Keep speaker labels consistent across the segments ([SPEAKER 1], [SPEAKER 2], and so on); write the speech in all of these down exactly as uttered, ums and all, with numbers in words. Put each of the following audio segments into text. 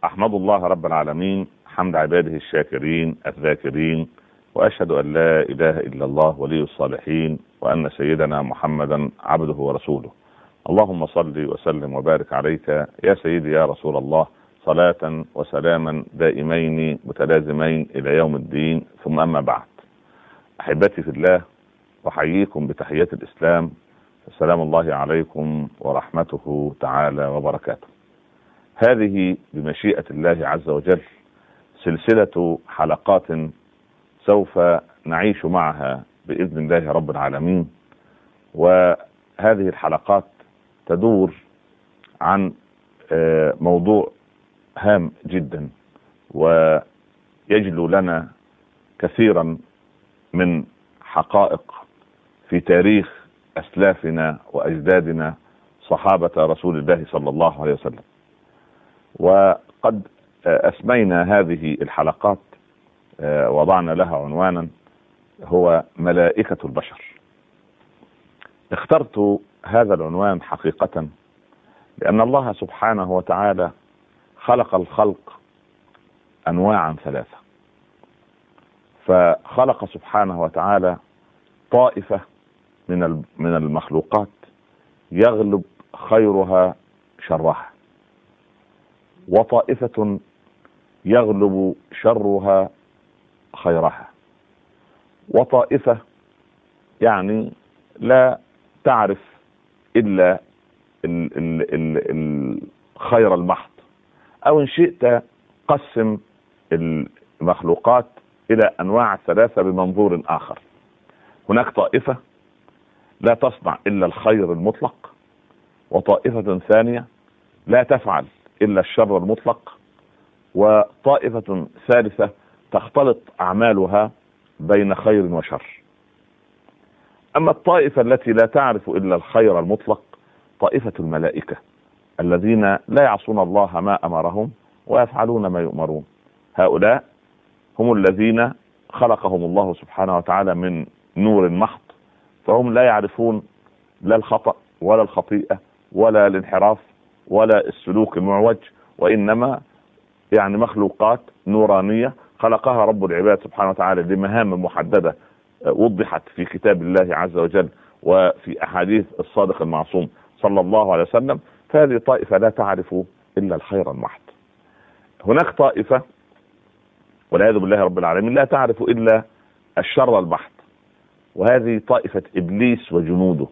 [SPEAKER 1] أحمد الله رب العالمين حمد عباده الشاكرين الذاكرين، وأشهد أن لا إله إلا الله ولي الصالحين، وأن سيدنا محمدا عبده ورسوله. اللهم صل وسلم وبارك عليك يا سيدي يا رسول الله، صلاة وسلاما دائمين متلازمين إلى يوم الدين، ثم أما بعد. أحبتي في الله، أحييكم بتحية الإسلام، السلام الله عليكم ورحمته تعالى وبركاته. هذه بمشيئة الله عز وجل سلسلة حلقات سوف نعيش معها بإذن الله رب العالمين، وهذه الحلقات تدور عن موضوع هام جدا ويجلو لنا كثيرا من حقائق في تاريخ أسلافنا وأجدادنا صحابة رسول الله صلى الله عليه وسلم. وقد أسمينا هذه الحلقات، وضعنا لها عنوانا هو ملائكة البشر. اخترت هذا العنوان حقيقة لأن الله سبحانه وتعالى خلق الخلق أنواعا ثلاثة، فخلق سبحانه وتعالى طائفة من من المخلوقات يغلب خيرها شرها، وطائفة يغلب شرها خيرها، وطائفة يعني لا تعرف إلا ال ال ال الخير المحض، أو إن شئت قسم المخلوقات إلى أنواع ثلاثة بمنظور آخر. هناك طائفة لا تصنع إلا الخير المطلق، وطائفة ثانية لا تفعل إلا الشر المطلق، وطائفة ثالثة تختلط أعمالها بين خير وشر. أما الطائفة التي لا تعرف إلا الخير المطلق طائفة الملائكة الذين لا يعصون الله ما أمرهم ويفعلون ما يؤمرون. هؤلاء هم الذين خلقهم الله سبحانه وتعالى من نور محض، فهم لا يعرفون لا الخطأ ولا الخطيئة ولا الانحراف ولا السلوك المعوج، وإنما يعني مخلوقات نورانية خلقها رب العباد سبحانه وتعالى لمهام محددة وضحت في كتاب الله عز وجل وفي أحاديث الصادق المعصوم صلى الله عليه وسلم. فهذه طائفة لا تعرف إلا الخير المحض. هناك طائفة والعياذ بالله رب العالمين لا تعرف إلا الشر المحض، وهذه طائفة إبليس وجنوده.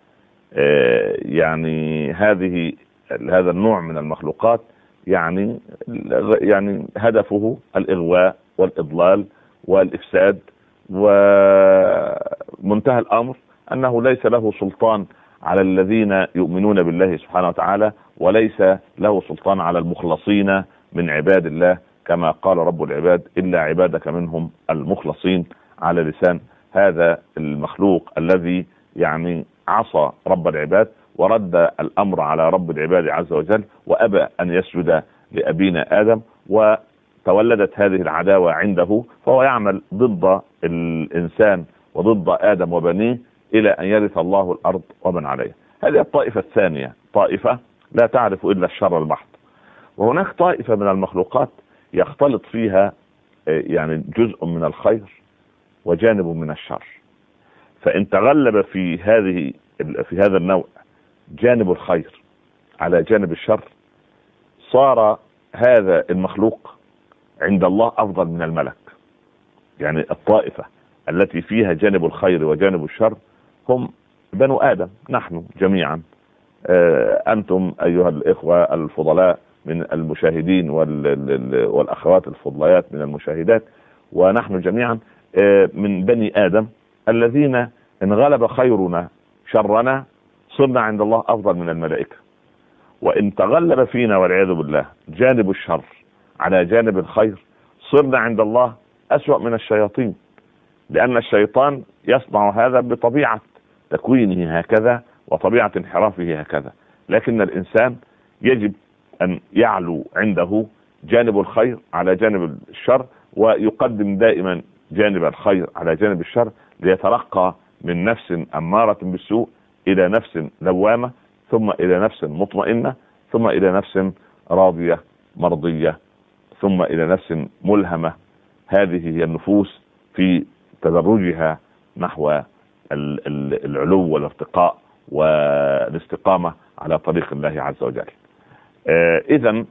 [SPEAKER 1] يعني هذه هذا النوع من المخلوقات يعني يعني هدفه الإغواء والإضلال والإفساد، ومنتهى الأمر أنه ليس له سلطان على الذين يؤمنون بالله سبحانه وتعالى، وليس له سلطان على المخلصين من عباد الله، كما قال رب العباد إلا عبادك منهم المخلصين، على لسان هذا المخلوق الذي يعني عصى رب العباد ورد الأمر على رب العباد عز وجل، وأبى أن يسجد لأبينا آدم، وتولدت هذه العداوة عنده، فهو يعمل ضد الإنسان وضد آدم وبنيه إلى أن يرث الله الأرض ومن عليها. هذه الطائفة الثانية، طائفة لا تعرف إلا الشر المحض. وهناك طائفة من المخلوقات يختلط فيها يعني جزء من الخير وجانب من الشر، فإن تغلب في هذه في هذا النوع جانب الخير على جانب الشر، صار هذا المخلوق عند الله أفضل من الملك. يعني الطائفة التي فيها جانب الخير وجانب الشر هم بنو آدم، نحن جميعا. أنتم أيها الإخوة الفضلاء من المشاهدين والأخوات الفضليات من المشاهدات، ونحن جميعا من بني آدم الذين إن غلب خيرنا شرنا صرنا عند الله أفضل من الملائكة. وإن تغلب فينا والعياذ بالله جانب الشر على جانب الخير صرنا عند الله أسوأ من الشياطين، لأن الشيطان يصنع هذا بطبيعة تكوينه هكذا وطبيعة انحرافه هكذا، لكن الإنسان يجب أن يعلو عنده جانب الخير على جانب الشر، ويقدم دائما جانب الخير على جانب الشر، ليترقى من نفس أمارة بالسوء إلى نفس لوامة، ثم إلى نفس مطمئنة، ثم إلى نفس راضية مرضية ثم إلى نفس ملهمة. هذه هي النفوس في تدرجها نحو العلو والارتقاء والاستقامة على طريق الله عز وجل. إذن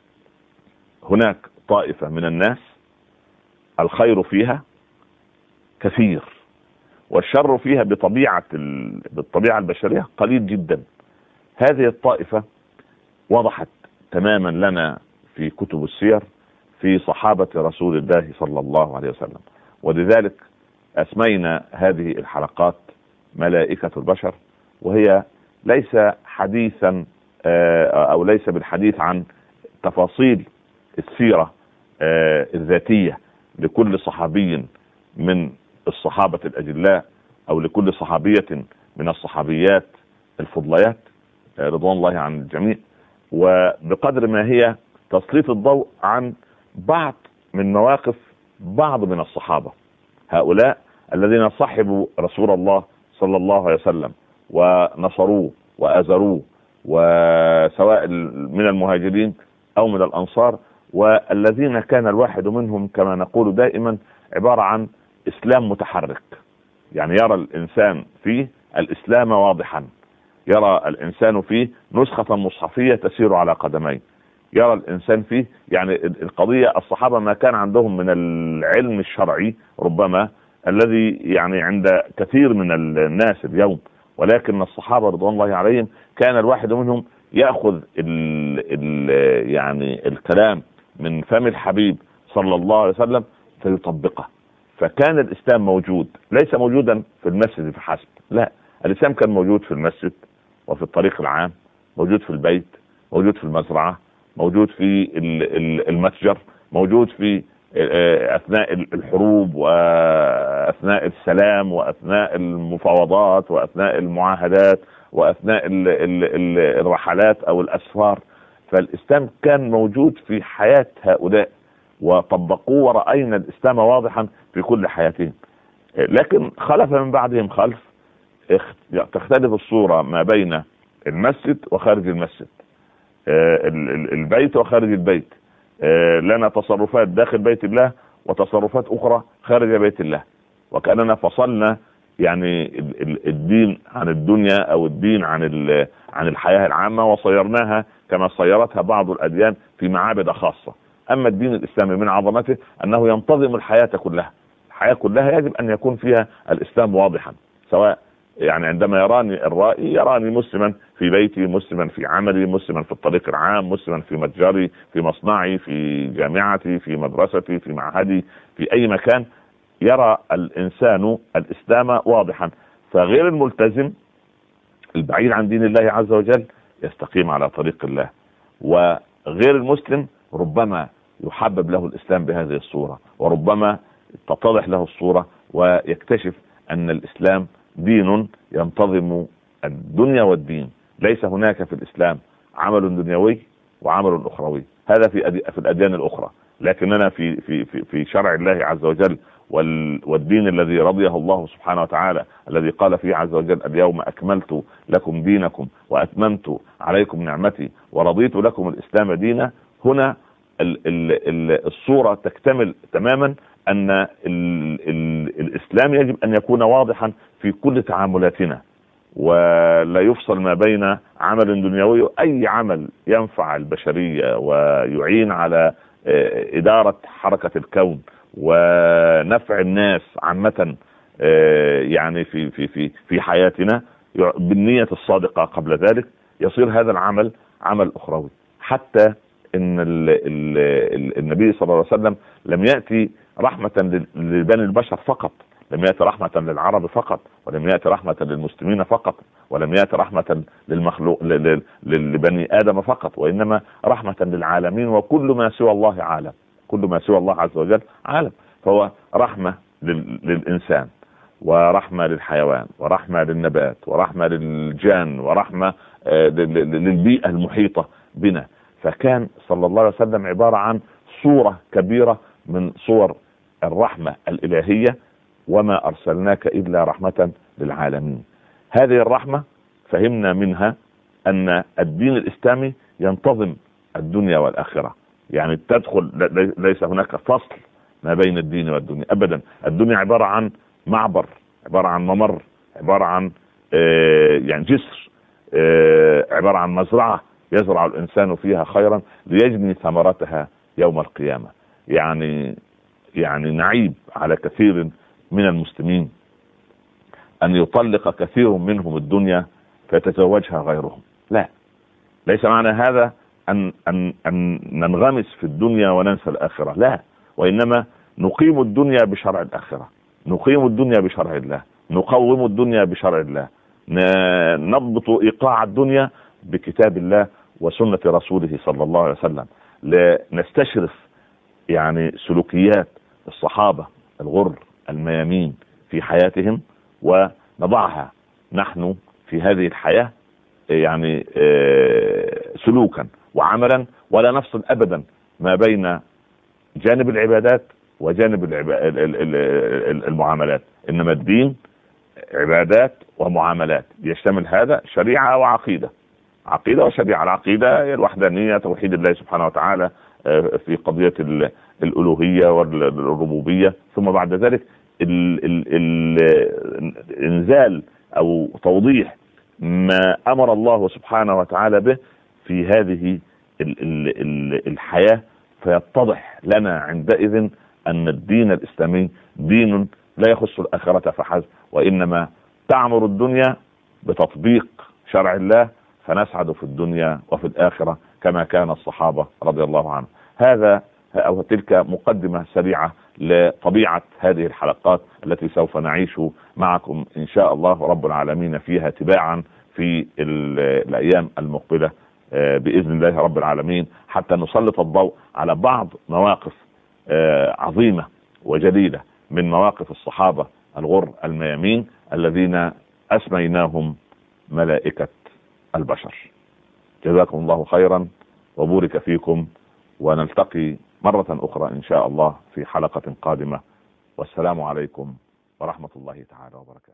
[SPEAKER 1] هناك طائفة من الناس الخير فيها كثير والشر فيها بطبيعة بالطبيعة البشرية قليل جدا. هذه الطائفة وضحت تماما لنا في كتب السير في صحابة رسول الله صلى الله عليه وسلم، ولذلك أسمينا هذه الحلقات ملائكة البشر، وهي ليس حديثا أو ليس بالحديث عن تفاصيل السيرة الذاتية لكل صحابي من الصحابة الأجلاء أو لكل صحابية من الصحابيات الفضليات رضوان الله عن الجميع، وبقدر ما هي تسليط الضوء عن بعض من مواقف بعض من الصحابة، هؤلاء الذين صحبوا رسول الله صلى الله عليه وسلم ونصروه وأزروه، وسواء من المهاجرين أو من الأنصار، والذين كان الواحد منهم كما نقول دائما عبارة عن إسلام متحرك. يعني يرى الإنسان فيه الإسلام واضحا، يرى الإنسان فيه نسخة مصحفية تسير على قدمين، يرى الإنسان فيه يعني القضية. الصحابة ما كان عندهم من العلم الشرعي ربما الذي يعني عند كثير من الناس اليوم، ولكن الصحابة رضوان الله عليهم كان الواحد منهم يأخذ ال ال يعني الكلام من فم الحبيب صلى الله عليه وسلم فيطبقه. فكان الإسلام موجود، ليس موجودا في المسجد فحسب، لا، الإسلام كان موجود في المسجد وفي الطريق العام، موجود في البيت، موجود في المزرعة، موجود في المتجر، موجود في أثناء الحروب وأثناء السلام وأثناء المفاوضات وأثناء المعاهدات وأثناء الرحلات أو الأسفار. فالإسلام كان موجود في حياة هؤلاء وطبقوه، ورأينا الإسلام واضحا في كل حياتهم. لكن خلف من بعدهم خلف، تختلف الصورة ما بين المسجد وخارج المسجد، البيت وخارج البيت. لنا تصرفات داخل بيت الله وتصرفات أخرى خارج بيت الله، وكأننا فصلنا يعني الدين عن الدنيا أو الدين عن عن الحياة العامة، وصيرناها كما صيرتها بعض الأديان في معابد خاصة. أما الدين الإسلامي من عظمته أنه ينتظم الحياة كلها، الحياة كلها يجب أن يكون فيها الإسلام واضحا، سواء يعني عندما يراني الرائي يراني مسلما في بيتي، مسلما في عملي، مسلما في الطريق العام، مسلما في متجري، في مصنعي، في جامعتي، في مدرستي، في معهدي، في أي مكان يرى الإنسان الإسلام واضحا. فغير الملتزم البعيد عن دين الله عز وجل يستقيم على طريق الله، وغير المسلم ربما يحبب له الإسلام بهذه الصورة، وربما تتضح له الصورة ويكتشف أن الإسلام دين ينتظم الدنيا والدين. ليس هناك في الإسلام عمل دنيوي وعمل أخروي، هذا في في الأديان الأخرى، لكننا في في في في شرع الله عز وجل والدين الذي رضيه الله سبحانه وتعالى، الذي قال فيه عز وجل: اليوم أكملت لكم دينكم وأتممت عليكم نعمتي ورضيت لكم الإسلام دينا. هنا ال ال الصورة تكتمل تماما، أن ال ال الإسلام يجب أن يكون واضحا في كل تعاملاتنا، ولا يفصل ما بين عمل دنيوي، أي عمل ينفع البشرية ويعين على إدارة حركة الكون ونفع الناس عامة يعني في في في في حياتنا بالنية الصادقة قبل ذلك، يصير هذا العمل عمل أخروي. حتى إن ال ال ال النبي صلى الله عليه وسلم لم يأتي رحمة لبني البشر فقط، لم يأتي رحمة للعرب فقط، ولم يأتي رحمة للمسلمين فقط، ولم يأتي رحمة للمخلوق لبني آدم فقط، وإنما رحمة للعالمين، وكل ما سوى الله عالم، كل ما سوى الله عز وجل عالم. فهو رحمة للإنسان، ورحمة للحيوان، ورحمة للنبات، ورحمة للجان، ورحمة للبيئة المحيطة بنا. فكان صلى الله عليه وسلم عبارة عن صورة كبيرة من صور الرحمة الإلهية، وما أرسلناك إلا رحمة للعالمين. هذه الرحمة فهمنا منها أن الدين الإسلامي ينتظم الدنيا والآخرة، يعني تدخل، ليس هناك فصل ما بين الدين والدنيا ابدا. الدنيا عبارة عن معبر، عبارة عن ممر، عبارة عن آه يعني جسر، آه عبارة عن مزرعة يزرع الانسان فيها خيرا ليجني ثمرتها يوم القيامة. يعني يعني نعيب على كثير من المسلمين ان يطلق كثير منهم الدنيا فيتزوجها غيرهم. لا، ليس معنى هذا ان ان ان ننغمس في الدنيا وننسى الاخرة، لا، وانما نقيم الدنيا بشرع الاخرة، نقيم الدنيا بشرع الله، نقوم الدنيا بشرع الله، نضبط ايقاع الدنيا بكتاب الله وسنة رسوله صلى الله عليه وسلم، لنستشرف يعني سلوكيات الصحابة الغر الميامين في حياتهم ونضعها نحن في هذه الحياة يعني سلوكا وعملا، ولا نفصل ابدا ما بين جانب العبادات وجانب المعاملات. انما الدين عبادات ومعاملات، يشتمل هذا شريعة وعقيدة، عقيدة وشريعة. العقيدة هي الوحدانية، توحيد الله سبحانه وتعالى في قضية الألوهية والربوبية، ثم بعد ذلك ال ال ال الانزال او توضيح ما امر الله سبحانه وتعالى به في هذه ال ال ال الحياة، فيتضح لنا عندئذ ان الدين الاسلامي دين لا يخص الاخرة فحسب، وانما تعمر الدنيا بتطبيق شرع الله، فنسعد في الدنيا وفي الاخرة كما كان الصحابة رضي الله عنهم. هذا او تلك مقدمة سريعة لطبيعة هذه الحلقات التي سوف نعيش معكم ان شاء الله رب العالمين فيها تباعا في الايام المقبلة باذن الله رب العالمين، حتى نسلط الضوء على بعض مواقف عظيمة وجليلة من مواقف الصحابة الغر الميامين الذين اسميناهم ملائكة البشر. جزاكم الله خيرا وبورك فيكم، ونلتقي مرة أخرى إن شاء الله في حلقة قادمة، والسلام عليكم ورحمة الله تعالى وبركاته.